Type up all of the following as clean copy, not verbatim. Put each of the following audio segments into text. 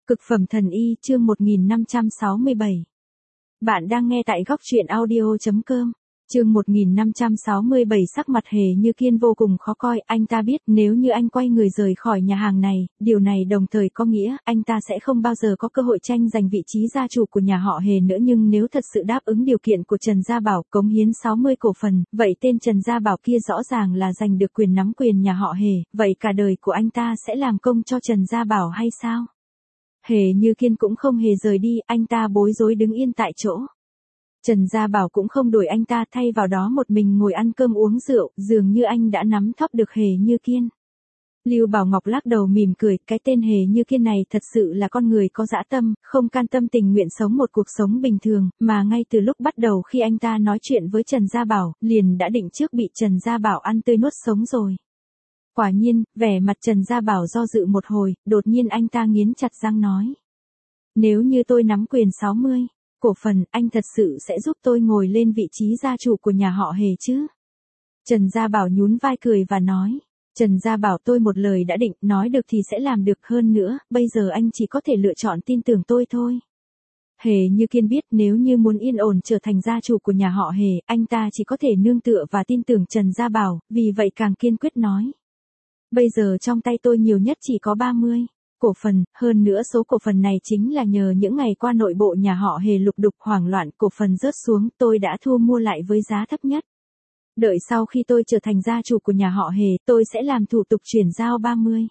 Cực phẩm thần y chương 1567. Bạn đang nghe tại góc truyện audio.com. Chương 1567 sắc mặt Hề Như Kiên vô cùng khó coi, anh ta biết nếu như anh quay người rời khỏi nhà hàng này, điều này đồng thời có nghĩa anh ta sẽ không bao giờ có cơ hội tranh giành vị trí gia chủ của nhà họ Hề nữa, nhưng nếu thật sự đáp ứng điều kiện của Trần Gia Bảo cống hiến 60 cổ phần, vậy tên Trần Gia Bảo kia rõ ràng là giành được quyền nắm quyền nhà họ Hề, vậy cả đời của anh ta sẽ làm công cho Trần Gia Bảo hay sao? Hề Như Kiên cũng không hề rời đi, anh ta bối rối đứng yên tại chỗ. Trần Gia Bảo cũng không đuổi anh ta, thay vào đó một mình ngồi ăn cơm uống rượu, dường như anh đã nắm thóp được Hề Như Kiên. Lưu Bảo Ngọc lắc đầu mỉm cười, cái tên Hề Như Kiên này thật sự là con người có dã tâm, không can tâm tình nguyện sống một cuộc sống bình thường, mà ngay từ lúc bắt đầu khi anh ta nói chuyện với Trần Gia Bảo, liền đã định trước bị Trần Gia Bảo ăn tươi nuốt sống rồi. Quả nhiên, vẻ mặt Trần Gia Bảo do dự một hồi, đột nhiên anh ta nghiến chặt răng nói. Nếu như tôi nắm quyền 60 cổ phần, anh thật sự sẽ giúp tôi ngồi lên vị trí gia chủ của nhà họ Hề chứ? Trần Gia Bảo nhún vai cười và nói. Trần Gia Bảo, tôi một lời đã định, nói được thì sẽ làm được, hơn nữa, bây giờ anh chỉ có thể lựa chọn tin tưởng tôi thôi. Hề Như Kiên biết nếu như muốn yên ổn trở thành gia chủ của nhà họ Hề, anh ta chỉ có thể nương tựa và tin tưởng Trần Gia Bảo, vì vậy càng kiên quyết nói. Bây giờ trong tay tôi nhiều nhất chỉ có 30 cổ phần, hơn nữa số cổ phần này chính là nhờ những ngày qua nội bộ nhà họ Hề lục đục hoảng loạn, cổ phần rớt xuống, tôi đã thu mua lại với giá thấp nhất. Đợi sau khi tôi trở thành gia chủ của nhà họ Hề, tôi sẽ làm thủ tục chuyển giao 30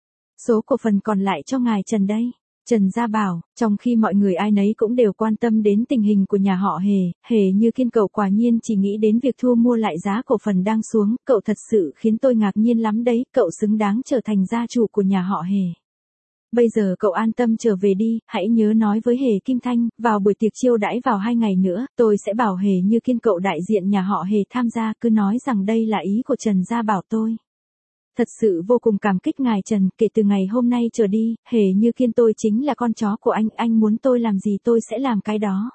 số cổ phần còn lại cho ngài Trần đây. Trần Gia Bảo, trong khi mọi người ai nấy cũng đều quan tâm đến tình hình của nhà họ Hề, Hề Như Kiên cậu quả nhiên chỉ nghĩ đến việc thu mua lại giá cổ phần đang xuống, cậu thật sự khiến tôi ngạc nhiên lắm đấy, cậu xứng đáng trở thành gia chủ của nhà họ Hề. Bây giờ cậu an tâm trở về đi, hãy nhớ nói với Hề Kim Thanh, vào buổi tiệc chiêu đãi vào 2 ngày nữa, tôi sẽ bảo Hề Như Kiên cậu đại diện nhà họ Hề tham gia, cứ nói rằng đây là ý của Trần Gia Bảo tôi. Thật sự vô cùng cảm kích ngài Trần, kể từ ngày hôm nay trở đi, Hề Như Kiên tôi chính là con chó của anh muốn tôi làm gì tôi sẽ làm cái đó.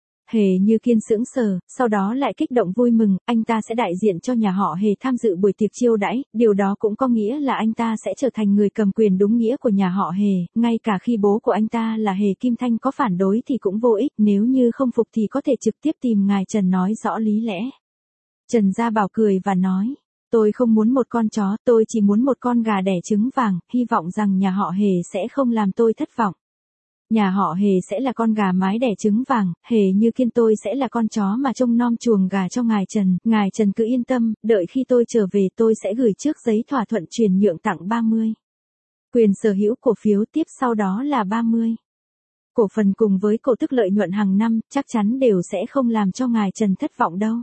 Hề Như Kiên sững sờ, sau đó lại kích động vui mừng, anh ta sẽ đại diện cho nhà họ Hề tham dự buổi tiệc chiêu đãi, điều đó cũng có nghĩa là anh ta sẽ trở thành người cầm quyền đúng nghĩa của nhà họ Hề, ngay cả khi bố của anh ta là Hề Kim Thanh có phản đối thì cũng vô ích, nếu như không phục thì có thể trực tiếp tìm ngài Trần nói rõ lý lẽ. Trần Gia Bảo cười và nói. Tôi không muốn một con chó, tôi chỉ muốn một con gà đẻ trứng vàng, hy vọng rằng nhà họ Hề sẽ không làm tôi thất vọng. Nhà họ Hề sẽ là con gà mái đẻ trứng vàng, Hề Như Kiên tôi sẽ là con chó mà trông nom chuồng gà cho ngài Trần cứ yên tâm, đợi khi tôi trở về tôi sẽ gửi trước giấy thỏa thuận chuyển nhượng tặng 30 quyền sở hữu cổ phiếu, tiếp sau đó là 30 cổ phần cùng với cổ tức lợi nhuận hàng năm, chắc chắn đều sẽ không làm cho ngài Trần thất vọng đâu.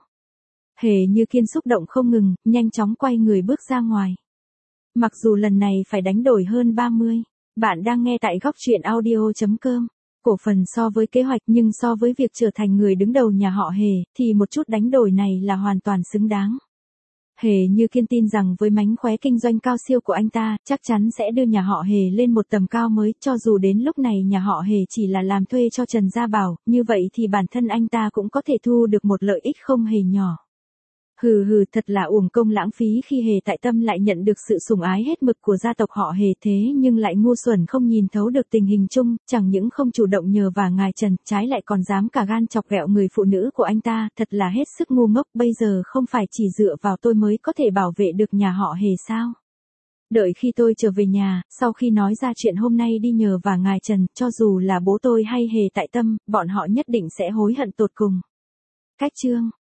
Hề Như Kiên xúc động không ngừng, nhanh chóng quay người bước ra ngoài. Mặc dù lần này phải đánh đổi hơn 30, bạn đang nghe tại góc truyện audio.com. Cổ phần so với kế hoạch, nhưng so với việc trở thành người đứng đầu nhà họ Hề, thì một chút đánh đổi này là hoàn toàn xứng đáng. Hề Như Kiên tin rằng với mánh khóe kinh doanh cao siêu của anh ta, chắc chắn sẽ đưa nhà họ Hề lên một tầm cao mới, cho dù đến lúc này nhà họ Hề chỉ là làm thuê cho Trần Gia Bảo, như vậy thì bản thân anh ta cũng có thể thu được một lợi ích không hề nhỏ. Thật là uổng công lãng phí khi Hề Tại Tâm lại nhận được sự sủng ái hết mực của gia tộc họ Hề, thế nhưng lại ngu xuẩn không nhìn thấu được tình hình chung, chẳng những không chủ động nhờ vả ngài Trần, trái lại còn dám cả gan chọc ghẹo người phụ nữ của anh ta, thật là hết sức ngu ngốc, bây giờ không phải chỉ dựa vào tôi mới có thể bảo vệ được nhà họ Hề sao? Đợi khi tôi trở về nhà, sau khi nói ra chuyện hôm nay đi nhờ vả ngài Trần, cho dù là bố tôi hay Hề Tại Tâm, bọn họ nhất định sẽ hối hận tột cùng. Cách chương